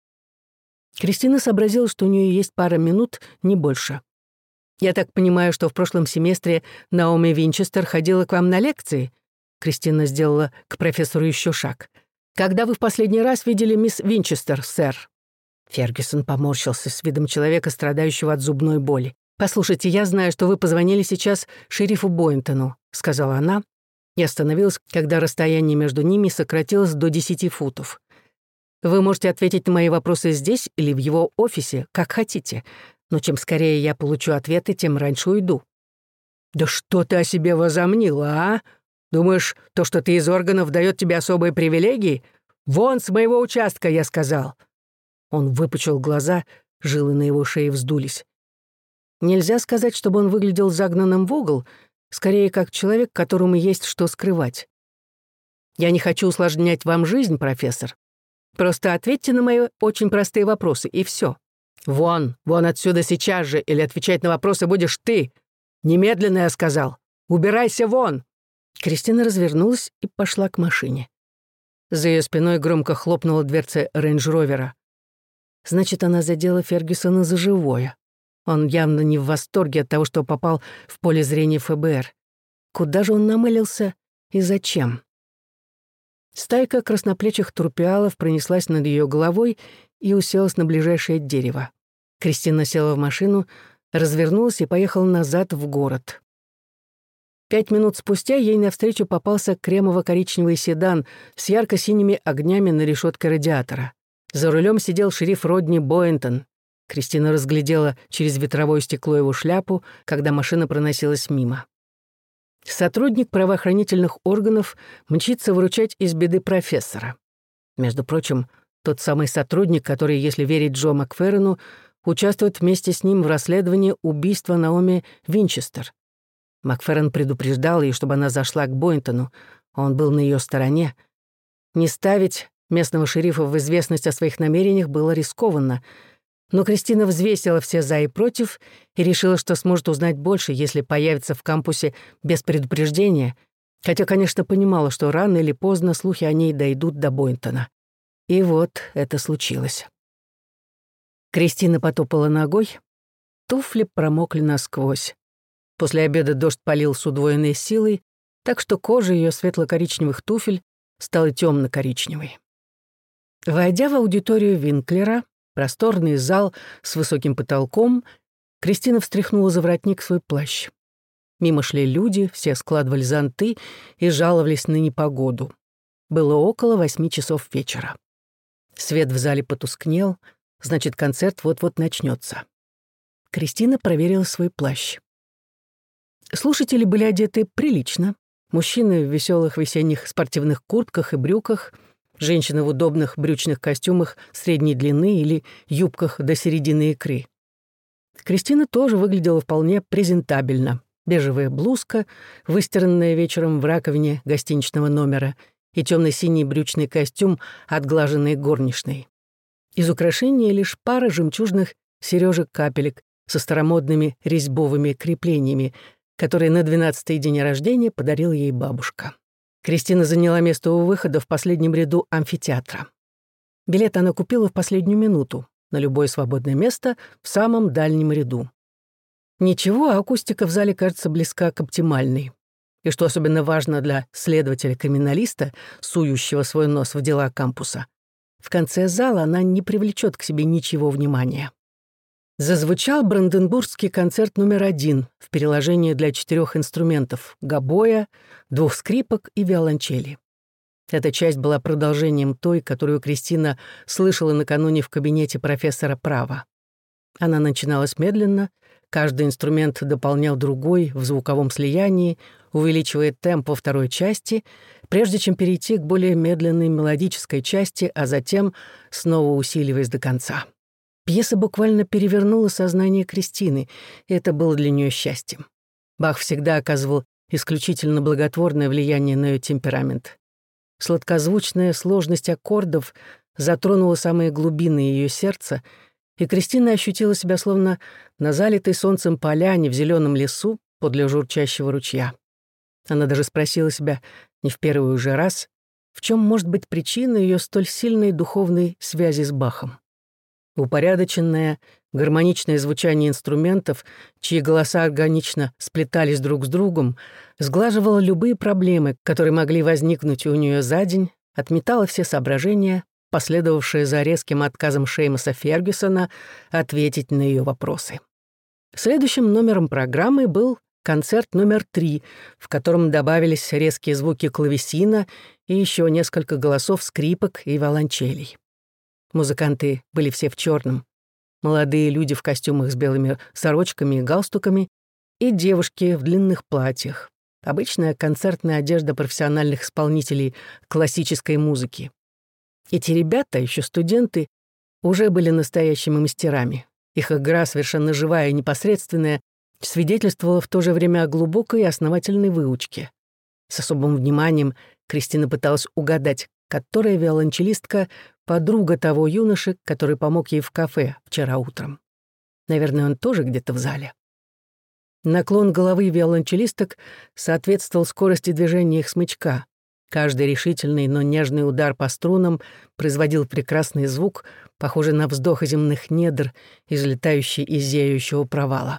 Кристина сообразила, что у нее есть пара минут, не больше. «Я так понимаю, что в прошлом семестре Наоми Винчестер ходила к вам на лекции?» Кристина сделала к профессору еще шаг. «Когда вы в последний раз видели мисс Винчестер, сэр?» Фергюсон поморщился с видом человека, страдающего от зубной боли. «Послушайте, я знаю, что вы позвонили сейчас шерифу Бойнтону», — сказала она, и остановилась, когда расстояние между ними сократилось до десяти футов. «Вы можете ответить на мои вопросы здесь или в его офисе, как хотите, но чем скорее я получу ответы, тем раньше уйду». «Да что ты о себе возомнила, а? Думаешь, то, что ты из органов, дает тебе особые привилегии? Вон с моего участка, я сказал». Он выпучил глаза, жилы на его шее вздулись. Нельзя сказать, чтобы он выглядел загнанным в угол, скорее как человек, которому есть что скрывать. «Я не хочу усложнять вам жизнь, профессор. Просто ответьте на мои очень простые вопросы, и все. Вон, вон отсюда сейчас же, или отвечать на вопросы будешь ты. Немедленно, я сказал. Убирайся вон!» Кристина развернулась и пошла к машине. За ее спиной громко хлопнула дверца рейндж-ровера. Значит, она задела Фергюсона за живое. Он явно не в восторге от того, что попал в поле зрения эф бэ эр. Куда же он намылился и зачем? Стайка красноплечих трупиалов пронеслась над ее головой и уселась на ближайшее дерево. Кристина села в машину, развернулась и поехала назад в город. Пять минут спустя ей навстречу попался кремово-коричневый седан с ярко-синими огнями на решетке радиатора. За рулем сидел шериф Родни Бойнтон. Кристина разглядела через ветровое стекло его шляпу, когда машина проносилась мимо. Сотрудник правоохранительных органов мчится выручать из беды профессора. Между прочим, тот самый сотрудник, который, если верить Джо Макферрену, участвует вместе с ним в расследовании убийства Наоми Винчестер. Макферрен предупреждал ее, чтобы она зашла к Бойнтону. Он был на ее стороне. Не ставить местного шерифа в известность о своих намерениях было рискованно, но Кристина взвесила все «за» и «против» и решила, что сможет узнать больше, если появится в кампусе без предупреждения, хотя, конечно, понимала, что рано или поздно слухи о ней дойдут до Бойнтона. И вот это случилось. Кристина потопала ногой, туфли промокли насквозь. После обеда дождь полил с удвоенной силой, так что кожа ее светло-коричневых туфель стала темно-коричневой. Войдя в аудиторию Винклера, просторный зал с высоким потолком, Кристина встряхнула за воротник свой плащ. Мимо шли люди, все складывали зонты и жаловались на непогоду. Было около восьми часов вечера. Свет в зале потускнел, значит, концерт вот-вот начнется. Кристина проверила свой плащ. Слушатели были одеты прилично. Мужчины в веселых весенних спортивных куртках и брюках, женщины в удобных брючных костюмах средней длины или юбках до середины икры. Кристина тоже выглядела вполне презентабельно. Бежевая блузка, выстиранная вечером в раковине гостиничного номера, и темно-синий брючный костюм, отглаженный горничной. Из украшений лишь пара жемчужных сережек-капелек со старомодными резьбовыми креплениями, которые на двенадцатый день рождения подарила ей бабушка. Кристина заняла место у выхода в последнем ряду амфитеатра. Билет она купила в последнюю минуту, на любое свободное место в самом дальнем ряду. Ничего, акустика в зале кажется близка к оптимальной. И что особенно важно для следователя-криминалиста, сующего свой нос в дела кампуса, в конце зала она не привлечет к себе ничего внимания. Зазвучал бранденбургский концерт номер один в переложении для четырех инструментов — гобоя, двух скрипок и виолончели. Эта часть была продолжением той, которую Кристина слышала накануне в кабинете профессора права. Она начиналась медленно, каждый инструмент дополнял другой в звуковом слиянии, увеличивая темп во второй части, прежде чем перейти к более медленной мелодической части, а затем снова усиливаясь до конца. Пьеса буквально перевернула сознание Кристины, и это было для нее счастьем. Бах всегда оказывал исключительно благотворное влияние на ее темперамент. Сладкозвучная сложность аккордов затронула самые глубины ее сердца, и Кристина ощутила себя словно на залитой солнцем поляне в зеленом лесу подле журчащего ручья. Она даже спросила себя, не в первый уже раз, в чем может быть причина ее столь сильной духовной связи с Бахом. Упорядоченное, гармоничное звучание инструментов, чьи голоса органично сплетались друг с другом, сглаживало любые проблемы, которые могли возникнуть у нее за день, отметало все соображения, последовавшие за резким отказом Шеймаса Фергюсона ответить на ее вопросы. Следующим номером программы был концерт номер три, в котором добавились резкие звуки клавесина и еще несколько голосов скрипок и виолончелей. Музыканты были все в черном. Молодые люди в костюмах с белыми сорочками и галстуками и девушки в длинных платьях. Обычная концертная одежда профессиональных исполнителей классической музыки. Эти ребята, еще студенты, уже были настоящими мастерами. Их игра, совершенно живая и непосредственная, свидетельствовала в то же время о глубокой и основательной выучке. С особым вниманием Кристина пыталась угадать, которая виолончелистка — подруга того юноши, который помог ей в кафе вчера утром. Наверное, он тоже где-то в зале. Наклон головы виолончелисток соответствовал скорости движения их смычка. Каждый решительный, но нежный удар по струнам производил прекрасный звук, похожий на вздох земных недр, излетающий из зеющего провала.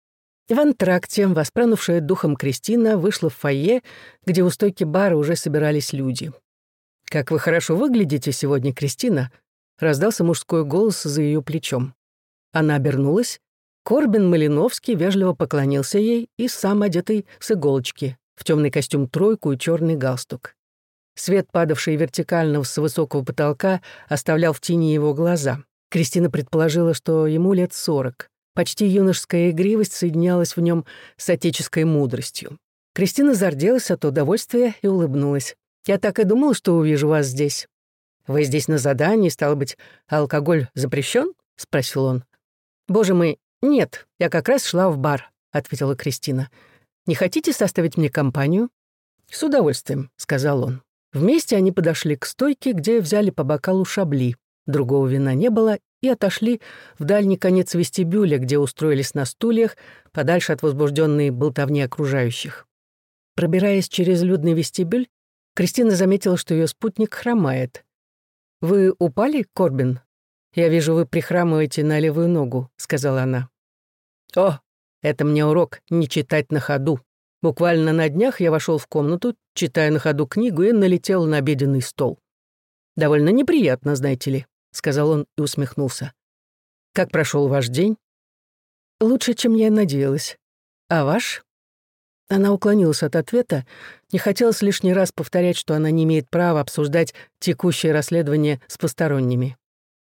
В антракте, воспрянувшая духом Кристина, вышла в фойе, где у стойки бара уже собирались люди. «Как вы хорошо выглядите сегодня, Кристина!» — раздался мужской голос за ее плечом. Она обернулась. Корбин Малиновский вежливо поклонился ей и сам одетый с иголочки, в темный костюм тройку и черный галстук. Свет, падавший вертикально с высокого потолка, оставлял в тени его глаза. Кристина предположила, что ему лет сорок. Почти юношеская игривость соединялась в нем с отеческой мудростью. Кристина зарделась от удовольствия и улыбнулась. «Я так и думала, что увижу вас здесь». «Вы здесь на задании, стало быть, алкоголь запрещен?» — спросил он. «Боже мой, нет, я как раз шла в бар», — ответила Кристина. «Не хотите составить мне компанию?» «С удовольствием», — сказал он. Вместе они подошли к стойке, где взяли по бокалу шабли. Другого вина не было, и отошли в дальний конец вестибюля, где устроились на стульях, подальше от возбужденной болтовни окружающих. Пробираясь через людный вестибюль, Кристина заметила, что ее спутник хромает. «Вы упали, Корбин? Я вижу, вы прихрамываете на левую ногу», — сказала она. «О, это мне урок не читать на ходу. Буквально на днях я вошел в комнату, читая на ходу книгу, и налетел на обеденный стол. Довольно неприятно, знаете ли», — сказал он и усмехнулся. «Как прошел ваш день?» «Лучше, чем я надеялась. А ваш?» Она уклонилась от ответа, не хотелось лишний раз повторять, что она не имеет права обсуждать текущее расследование с посторонними.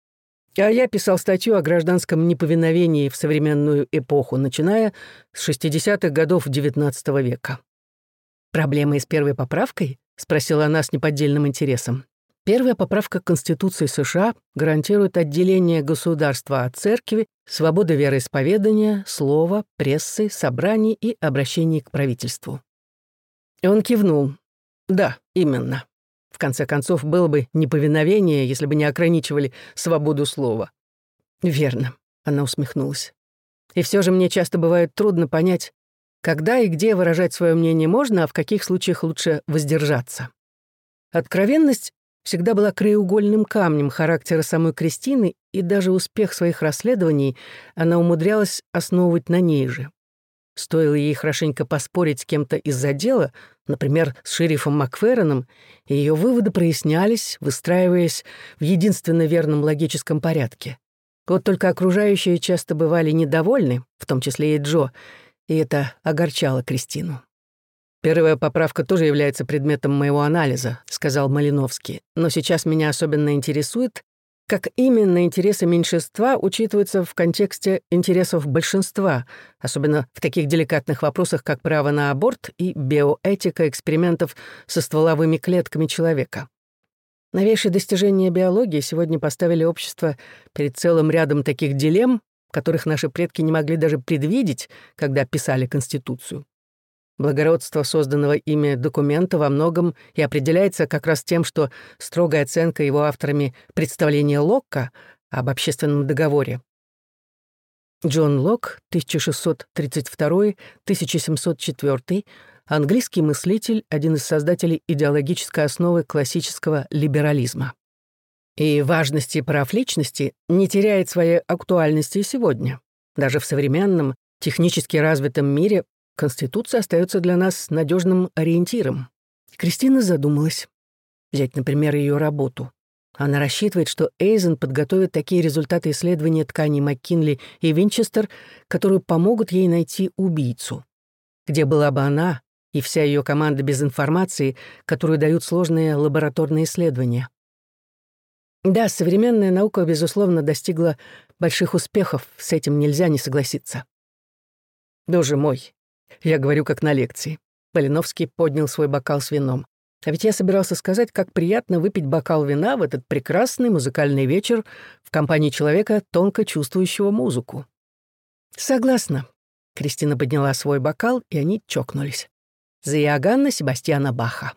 А я писал статью о гражданском неповиновении в современную эпоху, начиная с шестидесятых годов девятнадцатого века. «Проблемы с первой поправкой?» — спросила она с неподдельным интересом. Первая поправка Конституции США гарантирует отделение государства от церкви, свободу вероисповедания, слова, прессы, собраний и обращений к правительству. И он кивнул. «Да, именно. В конце концов, было бы неповиновение, если бы не ограничивали свободу слова». «Верно», — она усмехнулась. «И все же мне часто бывает трудно понять, когда и где выражать свое мнение можно, а в каких случаях лучше воздержаться». Откровенность всегда была краеугольным камнем характера самой Кристины, и даже успех своих расследований она умудрялась основывать на ней же. Стоило ей хорошенько поспорить с кем-то из-за дела, например, с шерифом Макферроном, и ее выводы прояснялись, выстраиваясь в единственно верном логическом порядке. Вот только окружающие часто бывали недовольны, в том числе и Джо, и это огорчало Кристину. «Первая поправка тоже является предметом моего анализа», — сказал Малиновский. «Но сейчас меня особенно интересует, как именно интересы меньшинства учитываются в контексте интересов большинства, особенно в таких деликатных вопросах, как право на аборт и биоэтика экспериментов со стволовыми клетками человека. Новейшие достижения биологии сегодня поставили общество перед целым рядом таких дилемм, которых наши предки не могли даже предвидеть, когда писали Конституцию. Благородство созданного ими документа во многом и определяется как раз тем, что строгая оценка его авторами представления Локка об общественном договоре. Джон Локк, тысяча шестьсот тридцать второй — тысяча семьсот четвёртый, английский мыслитель, один из создателей идеологической основы классического либерализма. И важность и прав личности не теряет своей актуальности и сегодня. Даже в современном, технически развитом мире Конституция остается для нас надежным ориентиром. Кристина задумалась. Взять, например, ее работу. Она рассчитывает, что Эйзен подготовит такие результаты исследования тканей МакКинли и Винчестер, которые помогут ей найти убийцу. Где была бы она и вся ее команда без информации, которую дают сложные лабораторные исследования? Да, современная наука, безусловно, достигла больших успехов, с этим нельзя не согласиться. Боже мой, я говорю как на лекции. Малиновский поднял свой бокал с вином. А ведь я собирался сказать, как приятно выпить бокал вина в этот прекрасный музыкальный вечер в компании человека, тонко чувствующего музыку. Согласна. Кристина подняла свой бокал, и они чокнулись. За Иоганна Себастьяна Баха.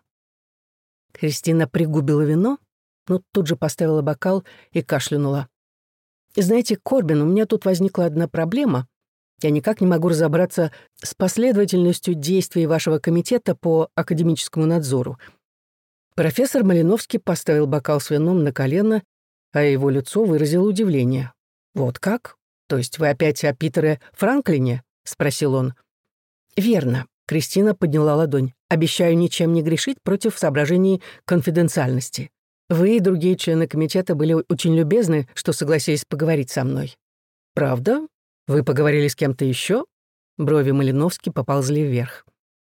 Кристина пригубила вино, но тут же поставила бокал и кашлянула. «Знаете, Корбин, у меня тут возникла одна проблема. Я никак не могу разобраться с последовательностью действий вашего комитета по академическому надзору». Профессор Малиновский поставил бокал с вином на колено, а его лицо выразило удивление. «Вот как? То есть вы опять о Питере Франклине?» — спросил он. «Верно». Кристина подняла ладонь. «Обещаю ничем не грешить против соображений конфиденциальности. Вы и другие члены комитета были очень любезны, что согласились поговорить со мной». «Правда? Вы поговорили с кем-то еще?» Брови Малиновски поползли вверх.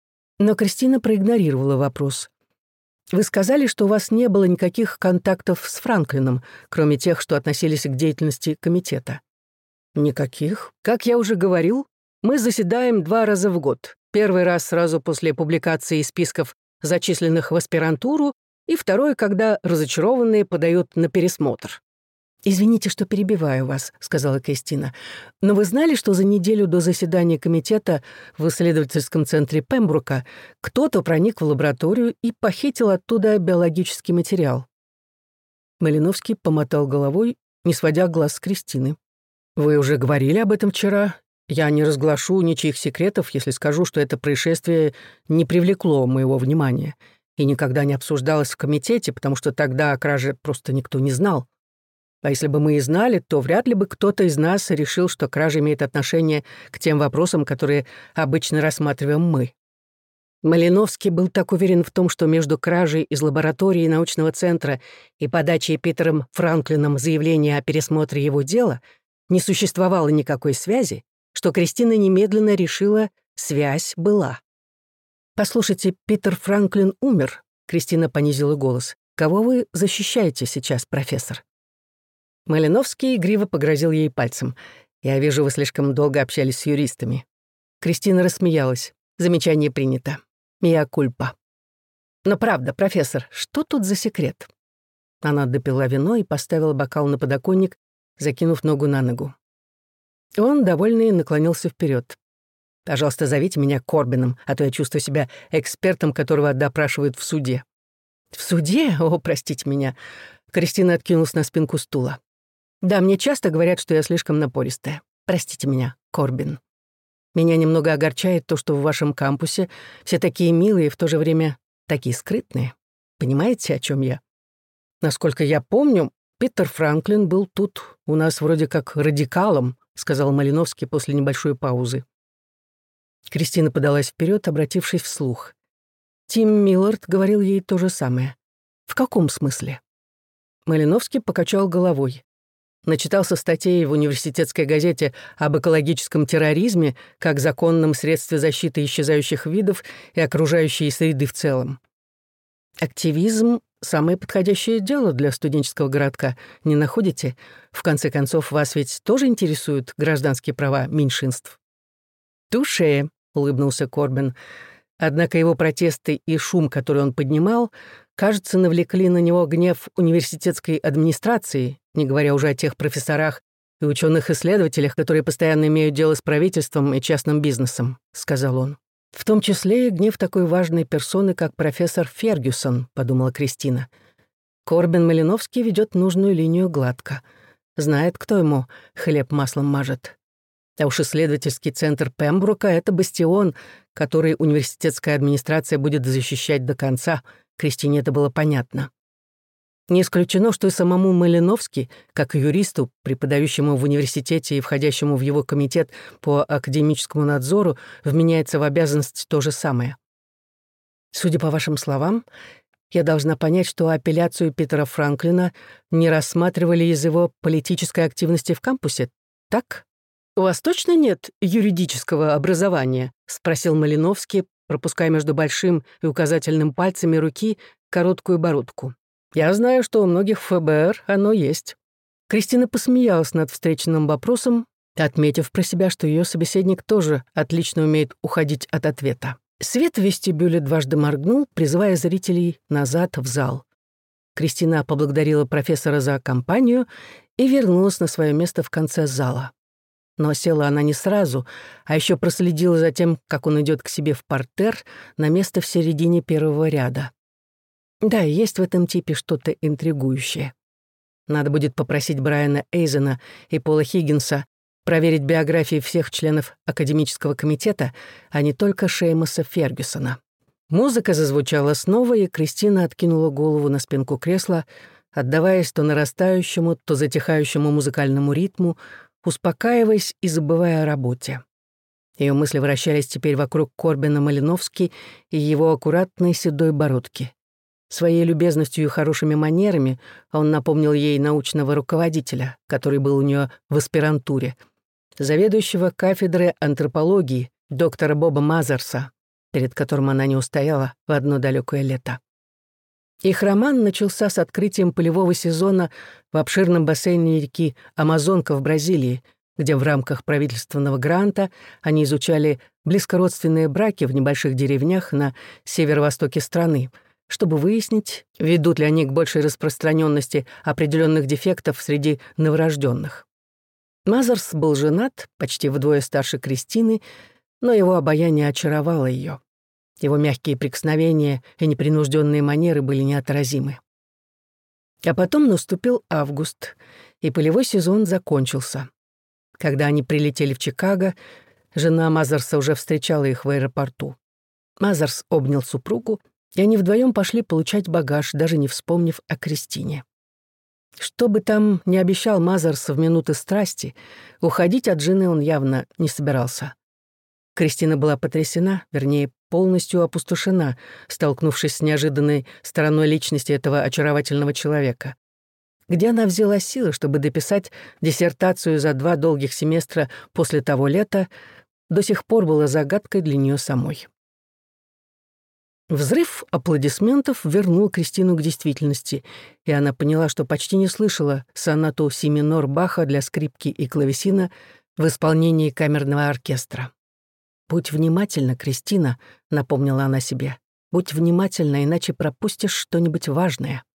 Но Кристина проигнорировала вопрос. «Вы сказали, что у вас не было никаких контактов с Франклином, кроме тех, что относились к деятельности комитета». «Никаких. Как я уже говорил, мы заседаем два раза в год. Первый раз сразу после публикации списков зачисленных в аспирантуру, и второй, когда разочарованные подают на пересмотр». «Извините, что перебиваю вас», — сказала Кристина. «Но вы знали, что за неделю до заседания комитета в исследовательском центре Пембрука кто-то проник в лабораторию и похитил оттуда биологический материал?» Малиновский помотал головой, не сводя глаз с Кристины. «Вы уже говорили об этом вчера. Я не разглашу ничьих секретов, если скажу, что это происшествие не привлекло моего внимания и никогда не обсуждалось в комитете, потому что тогда о краже просто никто не знал. А если бы мы и знали, то вряд ли бы кто-то из нас решил, что кража имеет отношение к тем вопросам, которые обычно рассматриваем мы». Малиновский был так уверен в том, что между кражей из лаборатории научного центра и подачей Питером Франклином заявления о пересмотре его дела не существовало никакой связи, что Кристина немедленно решила, связь была. «Послушайте, Питер Франклин умер», — Кристина понизила голос. «Кого вы защищаете сейчас, профессор?» Малиновский игриво погрозил ей пальцем. «Я вижу, вы слишком долго общались с юристами». Кристина рассмеялась. «Замечание принято. Миа кульпа». «Но правда, профессор, что тут за секрет?» Она допила вино и поставила бокал на подоконник, закинув ногу на ногу. Он, довольный, наклонился вперед. «Пожалуйста, зовите меня Корбином, а то я чувствую себя экспертом, которого допрашивают в суде». «В суде? О, простите меня». Кристина откинулась на спинку стула. «Да, мне часто говорят, что я слишком напористая. Простите меня, Корбин. Меня немного огорчает то, что в вашем кампусе все такие милые и в то же время такие скрытные. Понимаете, о чем я? Насколько я помню, Питер Франклин был тут у нас вроде как радикалом», сказал Малиновский после небольшой паузы. Кристина подалась вперед, обратившись вслух. Тим Миллард говорил ей то же самое. «В каком смысле?» Малиновский покачал головой. Начитался статей в университетской газете об экологическом терроризме как законном средстве защиты исчезающих видов и окружающей среды в целом. «Активизм — самое подходящее дело для студенческого городка, не находите? В конце концов, вас ведь тоже интересуют гражданские права меньшинств?» «Туше», — улыбнулся Корбин. Однако его протесты и шум, который он поднимал, кажется, навлекли на него гнев университетской администрации, не говоря уже о тех профессорах и ученых-исследователях, которые постоянно имеют дело с правительством и частным бизнесом», — сказал он. «В том числе и гнев такой важной персоны, как профессор Фергюсон», — подумала Кристина. «Корбин Малиновский ведет нужную линию гладко. Знает, кто ему хлеб маслом мажет. А уж исследовательский центр Пембрука — это бастион, который университетская администрация будет защищать до конца. Кристине это было понятно. Не исключено, что и самому Малиновски, как юристу, преподающему в университете и входящему в его комитет по академическому надзору, вменяется в обязанность то же самое. Судя по вашим словам, я должна понять, что апелляцию Питера Франклина не рассматривали из его политической активности в кампусе, так? «У вас точно нет юридического образования?» — спросил Малиновский, пропуская между большим и указательным пальцами руки короткую бородку. «Я знаю, что у многих в ФБР оно есть». Кристина посмеялась над встреченным вопросом, отметив про себя, что ее собеседник тоже отлично умеет уходить от ответа. Свет в вестибюле дважды моргнул, призывая зрителей назад в зал. Кристина поблагодарила профессора за компанию и вернулась на свое место в конце зала. Но села она не сразу, а еще проследила за тем, как он идет к себе в партер на место в середине первого ряда. Да, есть в этом типе что-то интригующее. Надо будет попросить Брайана Эйзена и Пола Хиггинса проверить биографии всех членов академического комитета, а не только Шеймуса Фергюсона. Музыка зазвучала снова, и Кристина откинула голову на спинку кресла, отдаваясь то нарастающему, то затихающему музыкальному ритму, успокаиваясь и забывая о работе. Ее мысли вращались теперь вокруг Корбина Малиновски и его аккуратной седой бородки. Своей любезностью и хорошими манерами он напомнил ей научного руководителя, который был у нее в аспирантуре, заведующего кафедры антропологии доктора Боба Мазерса, перед которым она не устояла в одно далекое лето. Их роман начался с открытием полевого сезона в обширном бассейне реки Амазонка в Бразилии, где в рамках правительственного гранта они изучали близкородственные браки в небольших деревнях на северо-востоке страны, чтобы выяснить, ведут ли они к большей распространенности определенных дефектов среди новорожденных. Мазерс был женат, почти вдвое старше Кристины, но его обаяние очаровало ее. Его мягкие прикосновения и непринужденные манеры были неотразимы. А потом наступил август, и полевой сезон закончился. Когда они прилетели в Чикаго, жена Мазерса уже встречала их в аэропорту. Мазерс обнял супругу, и они вдвоем пошли получать багаж, даже не вспомнив о Кристине. Что бы там ни обещал Мазерс в минуты страсти, уходить от жены он явно не собирался. Кристина была потрясена, вернее, полностью опустошена, столкнувшись с неожиданной стороной личности этого очаровательного человека. Где она взяла силы, чтобы дописать диссертацию за два долгих семестра после того лета, до сих пор было загадкой для нее самой. Взрыв аплодисментов вернул Кристину к действительности, и она поняла, что почти не слышала сонату си минор Баха для скрипки и клавесина в исполнении камерного оркестра. «Будь внимательна, Кристина», — напомнила она себе. «Будь внимательна, иначе пропустишь что-нибудь важное».